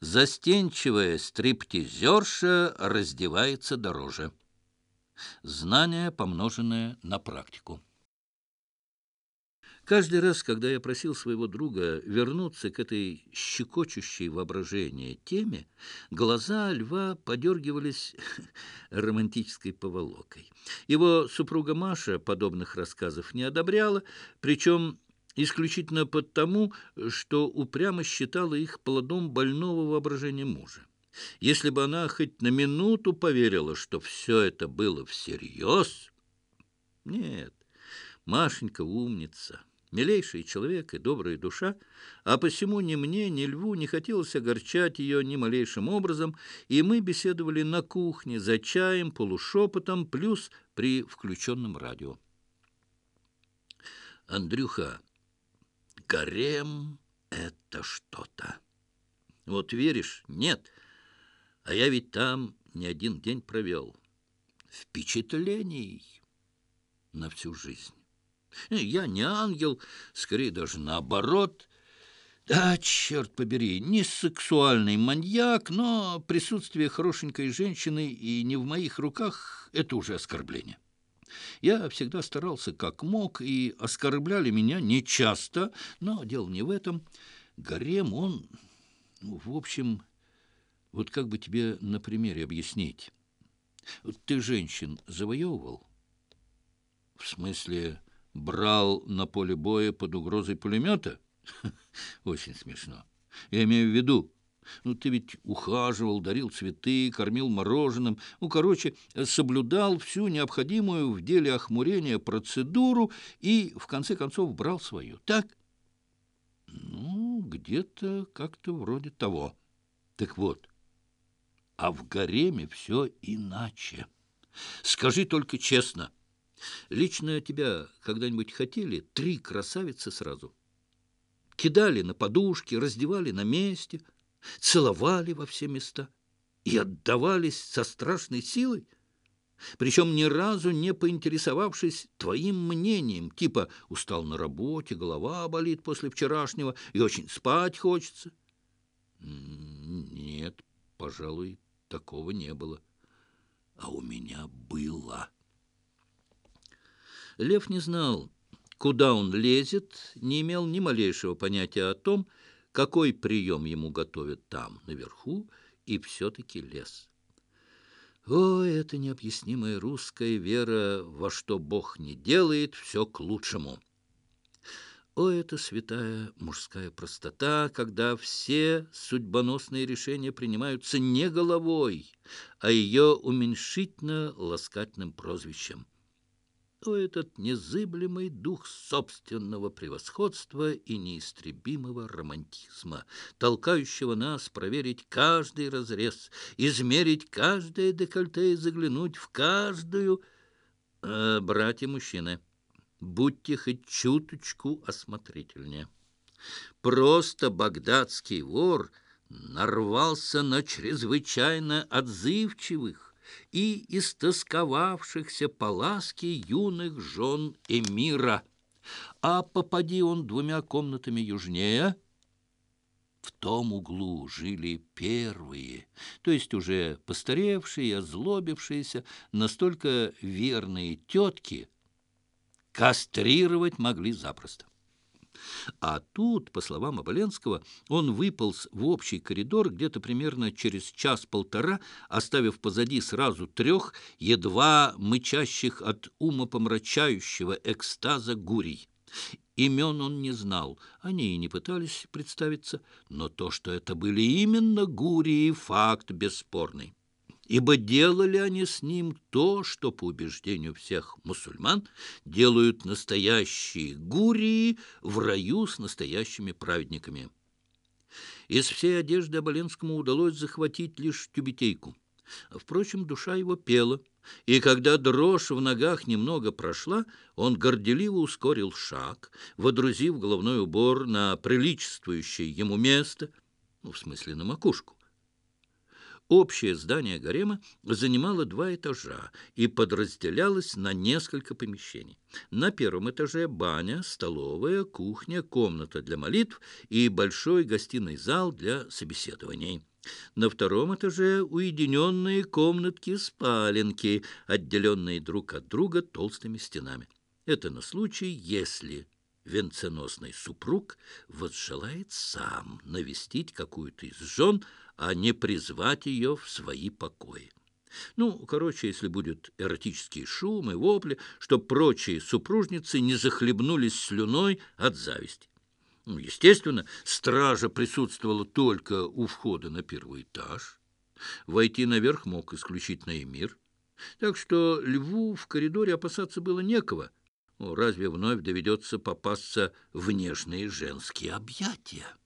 Застенчивая стриптизерша раздевается дороже. Знание, помноженное на практику. Каждый раз, когда я просил своего друга вернуться к этой щекочущей воображение теме, глаза льва подергивались романтической поволокой. Его супруга Маша подобных рассказов не одобряла, причем исключительно потому, что упрямо считала их плодом больного воображения мужа. Если бы она хоть на минуту поверила, что все это было всерьез... Нет, Машенька умница, милейший человек и добрая душа, а посему ни мне, ни льву не хотелось огорчать ее ни малейшим образом, и мы беседовали на кухне за чаем, полушепотом, плюс при включенном радио. Андрюха, гарем — это что-то. Вот веришь? Нет. А я ведь там не один день провел. Впечатлений на всю жизнь. Я не ангел, скорее даже наоборот. Да, черт побери, не сексуальный маньяк, но присутствие хорошенькой женщины и не в моих руках — это уже оскорбление. Я всегда старался как мог, и оскорбляли меня нечасто, но дело не в этом. Гарем, он, в общем, вот как бы тебе на примере объяснить. Вот ты женщин завоевывал? В смысле, брал на поле боя под угрозой пулемета? Очень смешно. Я имею в виду, ты ведь ухаживал, дарил цветы, кормил мороженым, короче, соблюдал всю необходимую в деле охмурения процедуру и, в конце концов, брал свою. Так? Где-то как-то вроде того. Так вот, а в гареме все иначе. Скажи только честно, лично тебя когда-нибудь хотели 3 красавицы сразу? Кидали на подушки, раздевали на месте, целовали во все места и отдавались со страшной силой, причем ни разу не поинтересовавшись твоим мнением, типа «устал на работе, голова болит после вчерашнего и очень спать хочется». Нет, пожалуй, такого не было. А у меня было. Лев не знал, куда он лезет, не имел ни малейшего понятия о том, какой прием ему готовят там, наверху, и все-таки лез. О, это необъяснимая русская вера, во что Бог не делает, все к лучшему. О, это святая мужская простота, когда все судьбоносные решения принимаются не головой, а ее уменьшительно-ласкательным прозвищем. О, этот незыблемый дух собственного превосходства и неистребимого романтизма, толкающего нас проверить каждый разрез, измерить каждое декольте и заглянуть в каждую... братья-мужчины, будьте хоть чуточку осмотрительнее. Просто багдадский вор нарвался на чрезвычайно отзывчивых и истосковавшихся по ласке юных жен эмира. А попади он 2 комнатами южнее, в том углу жили первые, то есть уже постаревшие, озлобившиеся, настолько верные тетки, кастрировать могли запросто. А тут, по словам Оболенского, он выполз в общий коридор где-то примерно через час-полтора, оставив позади сразу 3 едва мычащих от умопомрачающего экстаза гурий. Имен он не знал, они и не пытались представиться, но то, что это были именно гурии, факт бесспорный. Ибо делали они с ним то, что, по убеждению всех мусульман, делают настоящие гурии в раю с настоящими праведниками. Из всей одежды Оболенскому удалось захватить лишь тюбетейку. Впрочем, душа его пела, и когда дрожь в ногах немного прошла, он горделиво ускорил шаг, водрузив головной убор на приличествующее ему место, в смысле на макушку. Общее здание гарема занимало 2 этажа и подразделялось на несколько помещений. На первом этаже баня, столовая, кухня, комната для молитв и большой гостиный зал для собеседований. На втором этаже уединенные комнатки-спаленки, отделенные друг от друга толстыми стенами. Это на случай, если венценосный супруг возжелает сам навестить какую-то из жен, а не призвать ее в свои покои. Ну, короче, если будет эротический шум и вопли, чтоб прочие супружницы не захлебнулись слюной от зависти. Ну, естественно, стража присутствовала только у входа на первый этаж. Войти наверх мог исключительно эмир. Так что льву в коридоре опасаться было некого. Разве вновь доведется попасться в нежные женские объятия?